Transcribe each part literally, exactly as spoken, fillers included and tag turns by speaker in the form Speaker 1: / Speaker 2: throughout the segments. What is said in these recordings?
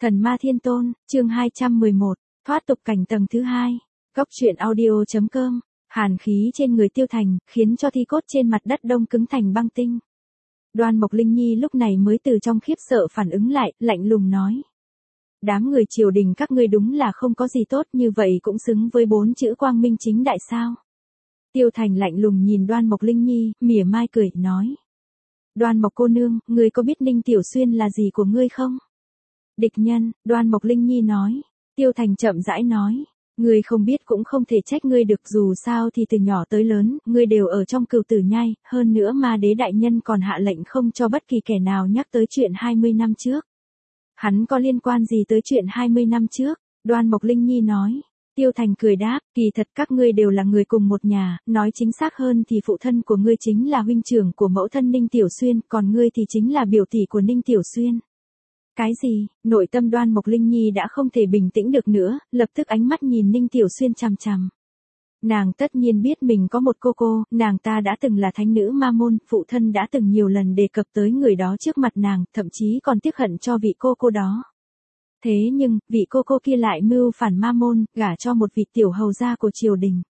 Speaker 1: Thần ma thiên tôn, chương hai trăm mười một, thoát tục cảnh tầng thứ hai. Góc truyện audio.com. Hàn khí trên người Tiêu Thành, khiến cho thi cốt trên mặt đất đông cứng thành băng tinh. Đoan Mộc Linh Nhi lúc này mới từ trong khiếp sợ phản ứng lại, lạnh lùng nói. Đám người triều đình các ngươi đúng là không có gì tốt, như vậy cũng xứng với bốn chữ quang minh chính đại sao. Tiêu Thành lạnh lùng nhìn Đoan Mộc Linh Nhi, mỉa mai cười, nói. Đoan Mộc cô nương, ngươi có biết Ninh Tiểu Xuyên là gì của ngươi không? Địch nhân, Đoan Mộc Linh Nhi nói. Tiêu Thành chậm rãi nói. Ngươi không biết cũng không thể trách ngươi được, dù sao thì từ nhỏ tới lớn, ngươi đều ở trong Cửu Tử Nhai, hơn nữa Ma Đế đại nhân còn hạ lệnh không cho bất kỳ kẻ nào nhắc tới chuyện hai mươi năm trước. Hắn có liên quan gì tới chuyện hai mươi năm trước? Đoan Mộc Linh Nhi nói. Tiêu Thành cười đáp, kỳ thật các ngươi đều là người cùng một nhà, nói chính xác hơn thì phụ thân của ngươi chính là huynh trưởng của mẫu thân Ninh Tiểu Xuyên, còn ngươi thì chính là biểu tỷ của Ninh Tiểu Xuyên. Cái gì? Nội tâm Đoan Mộc Linh Nhi đã không thể bình tĩnh được nữa, lập tức ánh mắt nhìn Ninh Tiểu Xuyên chằm chằm. Nàng tất nhiên biết mình có một cô cô, nàng ta đã từng là thánh nữ ma môn, phụ thân đã từng nhiều lần đề cập tới người đó trước mặt nàng, thậm chí còn tiếc hận cho vị cô cô đó. Thế nhưng, vị cô cô kia lại mưu phản ma môn, gả cho một vị tiểu hầu gia của triều đình.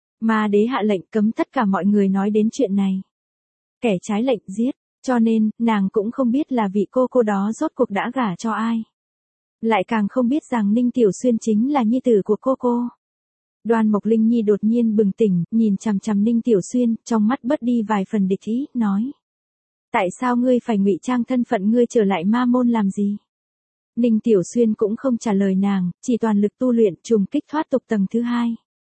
Speaker 1: Ma Đế hạ lệnh cấm tất cả mọi người nói đến chuyện này. Kẻ trái lệnh giết, cho nên, nàng cũng không biết là vị cô cô đó rốt cuộc đã gả cho ai. Lại càng không biết rằng Ninh Tiểu Xuyên chính là nhi tử của cô cô. Đoan Mộc Linh Nhi đột nhiên bừng tỉnh, nhìn chằm chằm Ninh Tiểu Xuyên, trong mắt bớt đi vài phần địch ý, nói. Tại sao ngươi phải ngụy trang thân phận ngươi trở lại ma môn làm gì? Ninh Tiểu Xuyên cũng không trả lời nàng, chỉ toàn lực tu luyện trùng kích thoát tục tầng thứ hai.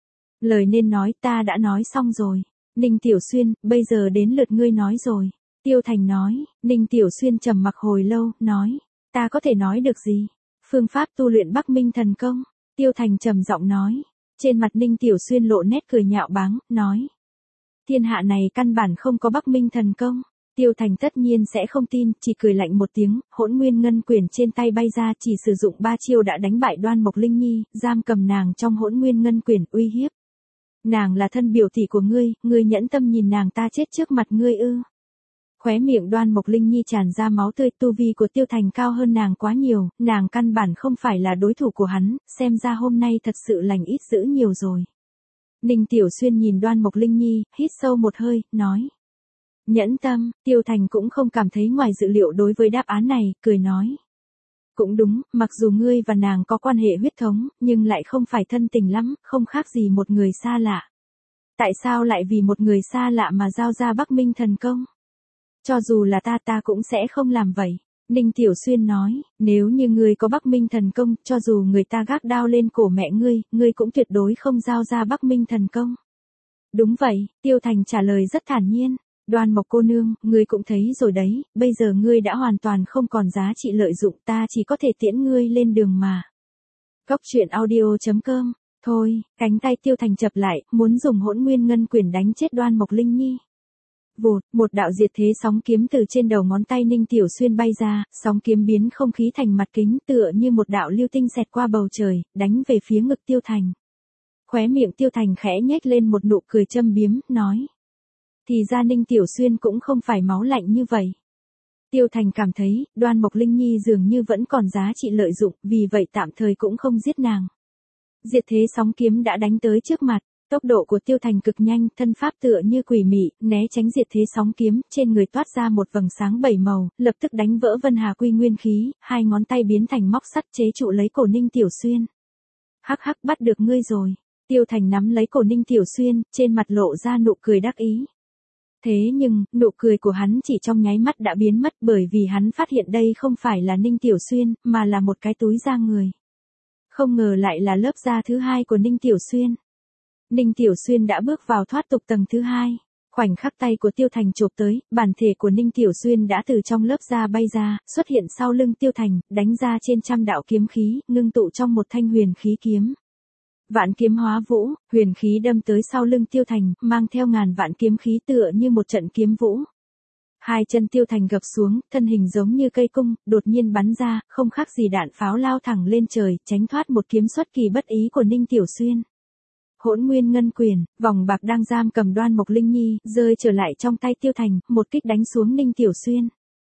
Speaker 1: Lời nên nói ta đã nói xong rồi. Ninh Tiểu Xuyên, bây giờ đến lượt ngươi nói rồi. Tiêu Thành nói. Ninh Tiểu Xuyên trầm mặc hồi lâu, nói. Ta có thể nói được gì? Phương pháp tu luyện Bắc Minh thần công. Tiêu Thành trầm giọng nói. Trên mặt Ninh Tiểu Xuyên lộ nét cười nhạo báng, nói. Thiên hạ này căn bản không có Bắc Minh thần công. Tiêu Thành tất nhiên sẽ không tin, chỉ cười lạnh một tiếng, hỗn nguyên ngân quyển trên tay bay ra, chỉ sử dụng ba chiêu đã đánh bại Đoan Mộc Linh Nhi, giam cầm nàng trong hỗn nguyên ngân quyển, uy hiếp. Nàng là thân biểu tỷ của ngươi, ngươi nhẫn tâm nhìn nàng ta chết trước mặt ngươi ư? Khóe miệng Đoan Mộc Linh Nhi tràn ra máu tươi, tu vi của Tiêu Thành cao hơn nàng quá nhiều, nàng căn bản không phải là đối thủ của hắn, xem ra hôm nay thật sự lành ít dữ nhiều rồi. Ninh Tiểu Xuyên nhìn Đoan Mộc Linh Nhi, hít sâu một hơi, nói. Nhẫn tâm, Tiêu Thành cũng không cảm thấy ngoài dự liệu đối với đáp án này, cười nói. Cũng đúng, mặc dù ngươi và nàng có quan hệ huyết thống, nhưng lại không phải thân tình lắm, không khác gì một người xa lạ. Tại sao lại vì một người xa lạ mà giao ra Bắc Minh thần công? Cho dù là ta ta cũng sẽ không làm vậy. Ninh Tiểu Xuyên nói, nếu như ngươi có Bắc Minh thần công, cho dù người ta gác đao lên cổ mẹ ngươi, ngươi cũng tuyệt đối không giao ra Bắc Minh thần công. Đúng vậy, Tiêu Thành trả lời rất thản nhiên. Đoan Mộc cô nương, ngươi cũng thấy rồi đấy, bây giờ ngươi đã hoàn toàn không còn giá trị lợi dụng, ta chỉ có thể tiễn ngươi lên đường mà. Góc truyện audio.com. Thôi, cánh tay Tiêu Thành chập lại, muốn dùng hỗn nguyên ngân quyển đánh chết Đoan Mộc Linh Nhi. Vụt, một đạo diệt thế sóng kiếm từ trên đầu ngón tay Ninh Tiểu Xuyên bay ra, sóng kiếm biến không khí thành mặt kính, tựa như một đạo lưu tinh xẹt qua bầu trời, đánh về phía ngực Tiêu Thành. Khóe miệng Tiêu Thành khẽ nhếch lên một nụ cười châm biếm, nói. Thì ra Ninh Tiểu Xuyên cũng không phải máu lạnh như vậy. Tiêu Thành cảm thấy, Đoan Mộc Linh Nhi dường như vẫn còn giá trị lợi dụng, vì vậy tạm thời cũng không giết nàng. Diệt thế sóng kiếm đã đánh tới trước mặt, tốc độ của Tiêu Thành cực nhanh, thân pháp tựa như quỷ mị, né tránh diệt thế sóng kiếm, trên người toát ra một vầng sáng bảy màu, lập tức đánh vỡ Vân Hà Quy nguyên khí, hai ngón tay biến thành móc sắt chế trụ lấy cổ Ninh Tiểu Xuyên. Hắc hắc, bắt được ngươi rồi. Tiêu Thành nắm lấy cổ Ninh Tiểu Xuyên, trên mặt lộ ra nụ cười đắc ý. Thế nhưng, nụ cười của hắn chỉ trong nháy mắt đã biến mất, bởi vì hắn phát hiện đây không phải là Ninh Tiểu Xuyên, mà là một cái túi da người. Không ngờ lại là lớp da thứ hai của Ninh Tiểu Xuyên. Ninh Tiểu Xuyên đã bước vào thoát tục tầng thứ hai. Khoảnh khắc tay của Tiêu Thành chộp tới, bản thể của Ninh Tiểu Xuyên đã từ trong lớp da bay ra, xuất hiện sau lưng Tiêu Thành, đánh ra trên trăm đạo kiếm khí, ngưng tụ trong một thanh huyền khí kiếm. Vạn kiếm hóa vũ, huyền khí đâm tới sau lưng Tiêu Thành, mang theo ngàn vạn kiếm khí tựa như một trận kiếm vũ. Hai chân Tiêu Thành gập xuống, thân hình giống như cây cung, đột nhiên bắn ra, không khác gì đạn pháo lao thẳng lên trời, tránh thoát một kiếm xuất kỳ bất ý của Ninh Tiểu Xuyên. Hỗn nguyên ngân quyền, vòng bạc đang giam cầm Đoan Mộc Linh Nhi, rơi trở lại trong tay Tiêu Thành, một kích đánh xuống Ninh Tiểu Xuyên.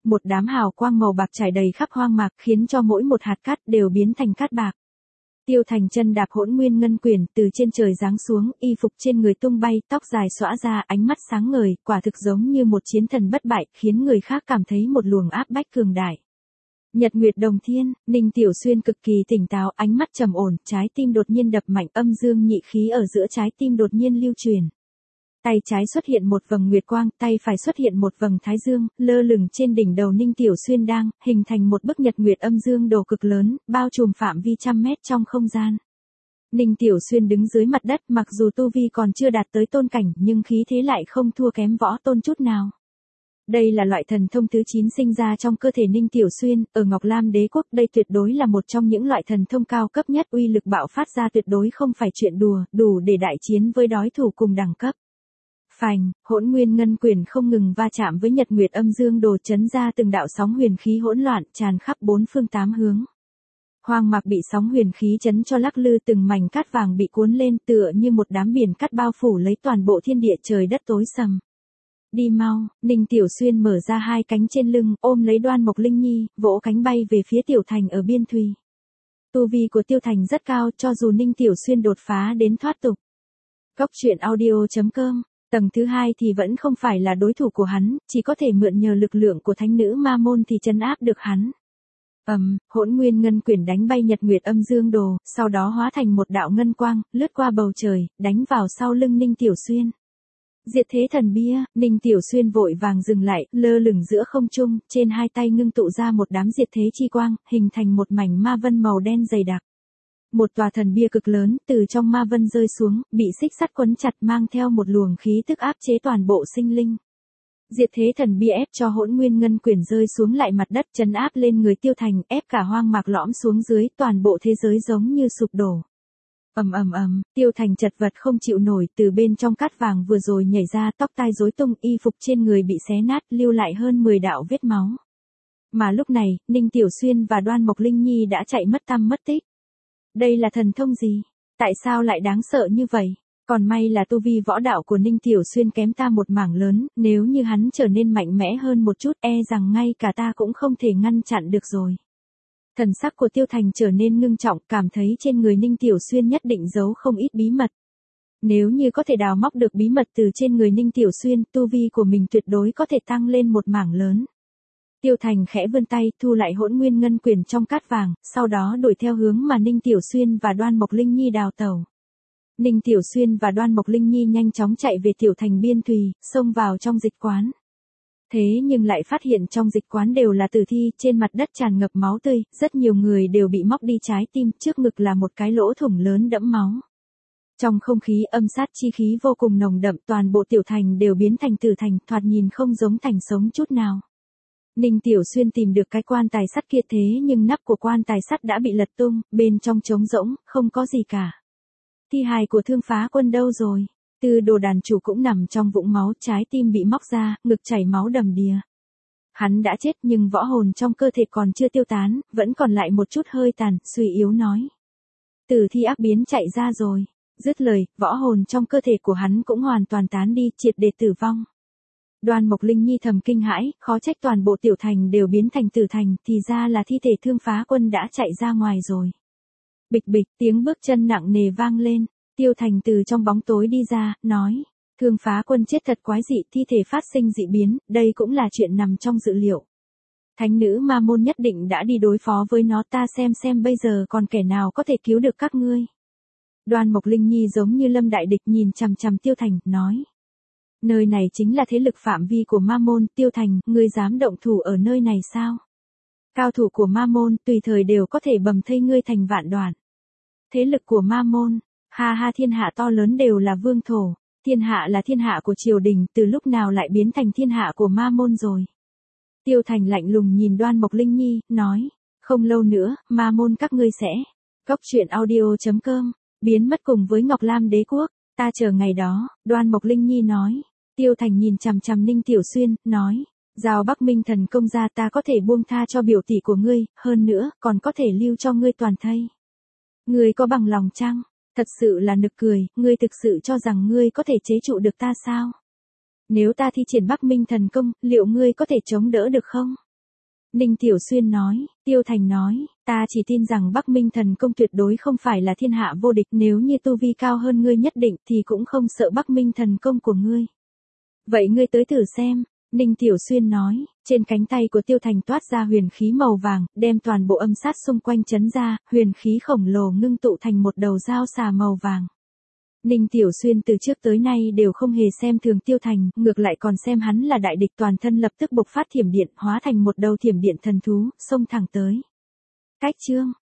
Speaker 1: Một đám hào quang màu bạc trải đầy khắp hoang mạc khiến cho mỗi một hạt cát đều biến thành cát bạc. Tiêu Thành chân đạp hỗn nguyên ngân quyển từ trên trời giáng xuống, y phục trên người tung bay, tóc dài xõa ra, ánh mắt sáng ngời, quả thực giống như một chiến thần bất bại, khiến người khác cảm thấy một luồng áp bách cường đại. Nhật nguyệt đồng thiên, Ninh Tiểu Xuyên cực kỳ tỉnh táo, ánh mắt trầm ổn, trái tim đột nhiên đập mạnh, âm dương nhị khí ở giữa trái tim đột nhiên lưu truyền. Tay trái xuất hiện một vầng nguyệt quang, tay phải xuất hiện một vầng thái dương, lơ lửng trên đỉnh đầu Ninh Tiểu Xuyên đang hình thành một bức nhật nguyệt âm dương đồ cực lớn, bao trùm phạm vi trăm mét trong không gian. Ninh Tiểu Xuyên đứng dưới mặt đất, mặc dù tu vi còn chưa đạt tới tôn cảnh, nhưng khí thế lại không thua kém võ tôn chút nào. Đây là loại thần thông thứ chín sinh ra trong cơ thể Ninh Tiểu Xuyên, ở Ngọc Lam Đế quốc, đây tuyệt đối là một trong những loại thần thông cao cấp nhất, uy lực bạo phát ra tuyệt đối không phải chuyện đùa, đủ để đại chiến với đối thủ cùng đẳng cấp. Phành, hỗn nguyên ngân quyển không ngừng va chạm với nhật nguyệt âm dương đồ, chấn ra từng đạo sóng huyền khí hỗn loạn, tràn khắp bốn phương tám hướng. Hoang mạc bị sóng huyền khí chấn cho lắc lư, từng mảnh cát vàng bị cuốn lên, tựa như một đám biển cát bao phủ lấy toàn bộ thiên địa, trời đất tối sầm. Đi mau, Ninh Tiểu Xuyên mở ra hai cánh trên lưng, ôm lấy Đoan Mộc Linh Nhi, vỗ cánh bay về phía Tiểu Thành ở biên thùy. Tu vi của Tiêu Thành rất cao, cho dù Ninh Tiểu Xuyên đột phá đến thoát tục. Cốc truyện audio chấm com, tầng thứ hai thì vẫn không phải là đối thủ của hắn, chỉ có thể mượn nhờ lực lượng của thánh nữ ma môn thì trấn áp được hắn. Ầm, um, hỗn nguyên ngân quyển đánh bay nhật nguyệt âm dương đồ, sau đó hóa thành một đạo ngân quang, lướt qua bầu trời, đánh vào sau lưng Ninh Tiểu Xuyên. Diệt thế thần bia, Ninh Tiểu Xuyên vội vàng dừng lại, lơ lửng giữa không trung, trên hai tay ngưng tụ ra một đám diệt thế chi quang, hình thành một mảnh ma vân màu đen dày đặc. Một tòa thần bia cực lớn, từ trong ma vân rơi xuống, bị xích sắt quấn chặt, mang theo một luồng khí tức áp chế toàn bộ sinh linh. Diệt thế thần bia ép cho hỗn nguyên ngân quyển rơi xuống lại mặt đất, trấn áp lên người Tiêu Thành, ép cả hoang mạc lõm xuống dưới, toàn bộ thế giới giống như sụp đổ. Ầm ầm ầm, Tiêu Thành chật vật không chịu nổi, từ bên trong cát vàng vừa rồi nhảy ra, tóc tai rối tung, y phục trên người bị xé nát, lưu lại hơn mười đạo vết máu. Mà lúc này, Ninh Tiểu Xuyên và Đoan Mộc Linh Nhi đã chạy mất tăm mất tích. Đây là thần thông gì? Tại sao lại đáng sợ như vậy? Còn may là tu vi võ đạo của Ninh Tiểu Xuyên kém ta một mảng lớn, nếu như hắn trở nên mạnh mẽ hơn một chút, e rằng ngay cả ta cũng không thể ngăn chặn được rồi. Thần sắc của Tiêu Thành trở nên ngưng trọng, cảm thấy trên người Ninh Tiểu Xuyên nhất định giấu không ít bí mật. Nếu như có thể đào móc được bí mật từ trên người Ninh Tiểu Xuyên, tu vi của mình tuyệt đối có thể tăng lên một mảng lớn. Tiêu Thành khẽ vươn tay, thu lại hỗn nguyên ngân quyển trong cát vàng, sau đó đuổi theo hướng mà Ninh Tiểu Xuyên và Đoan Mộc Linh Nhi đào tẩu. Ninh Tiểu Xuyên và Đoan Mộc Linh Nhi nhanh chóng chạy về Tiểu Thành biên thùy, xông vào trong dịch quán. Thế nhưng lại phát hiện trong dịch quán đều là tử thi, trên mặt đất tràn ngập máu tươi, rất nhiều người đều bị móc đi trái tim, trước ngực là một cái lỗ thủng lớn đẫm máu. Trong không khí âm sát chi khí vô cùng nồng đậm, toàn bộ Tiểu Thành đều biến thành tử thành, thoạt nhìn không giống thành sống chút nào. Ninh Tiểu Xuyên tìm được cái quan tài sắt kia, thế nhưng nắp của quan tài sắt đã bị lật tung, bên trong trống rỗng, không có gì cả. Thi hài của Thương Phá Quân đâu rồi? Tư Đồ đàn chủ cũng nằm trong vũng máu, trái tim bị móc ra, ngực chảy máu đầm đìa. Hắn đã chết nhưng võ hồn trong cơ thể còn chưa tiêu tán, vẫn còn lại một chút hơi tàn, suy yếu nói. Tử thi ác biến chạy ra rồi. Dứt lời, võ hồn trong cơ thể của hắn cũng hoàn toàn tán đi, triệt để tử vong. Đoan Mộc Linh Nhi thầm kinh hãi, khó trách toàn bộ Tiểu Thành đều biến thành tử thành, thì ra là thi thể Thương Phá Quân đã chạy ra ngoài rồi. Bịch bịch, tiếng bước chân nặng nề vang lên, Tiêu Thành từ trong bóng tối đi ra, nói, Thương Phá Quân chết thật quái dị, thi thể phát sinh dị biến, đây cũng là chuyện nằm trong dự liệu. Thánh nữ ma môn nhất định đã đi đối phó với nó, ta xem xem bây giờ còn kẻ nào có thể cứu được các ngươi. Đoan Mộc Linh Nhi giống như lâm đại địch nhìn chằm chằm Tiêu Thành, nói. Nơi này chính là thế lực phạm vi của ma môn, Tiêu Thành, ngươi dám động thủ ở nơi này sao? Cao thủ của ma môn, tùy thời đều có thể bầm thây ngươi thành vạn đoạn. Thế lực của ma môn, ha ha, thiên hạ to lớn đều là vương thổ, thiên hạ là thiên hạ của triều đình, từ lúc nào lại biến thành thiên hạ của ma môn rồi? Tiêu Thành lạnh lùng nhìn Đoan Mộc Linh Nhi, nói, không lâu nữa, ma môn các ngươi sẽ, cốc truyện audio chấm com, biến mất cùng với Ngọc Lam Đế quốc, ta chờ ngày đó, Đoan Mộc Linh Nhi nói. Tiêu Thành nhìn chằm chằm Ninh Tiểu Xuyên, nói, giao Bắc Minh thần công ra, ta có thể buông tha cho biểu tỷ của ngươi, hơn nữa, còn có thể lưu cho ngươi toàn thây. Ngươi có bằng lòng chăng? Thật sự là nực cười, ngươi thực sự cho rằng ngươi có thể chế trụ được ta sao? Nếu ta thi triển Bắc Minh thần công, liệu ngươi có thể chống đỡ được không? Ninh Tiểu Xuyên nói, Tiêu Thành nói, ta chỉ tin rằng Bắc Minh thần công tuyệt đối không phải là thiên hạ vô địch, nếu như tu vi cao hơn ngươi nhất định thì cũng không sợ Bắc Minh thần công của ngươi. Vậy ngươi tới thử xem, Ninh Tiểu Xuyên nói, trên cánh tay của Tiêu Thành toát ra huyền khí màu vàng, đem toàn bộ âm sát xung quanh chấn ra, huyền khí khổng lồ ngưng tụ thành một đầu dao xà màu vàng. Ninh Tiểu Xuyên từ trước tới nay đều không hề xem thường Tiêu Thành, ngược lại còn xem hắn là đại địch, toàn thân lập tức bộc phát thiểm điện, hóa thành một đầu thiểm điện thần thú, xông thẳng tới. Cách chương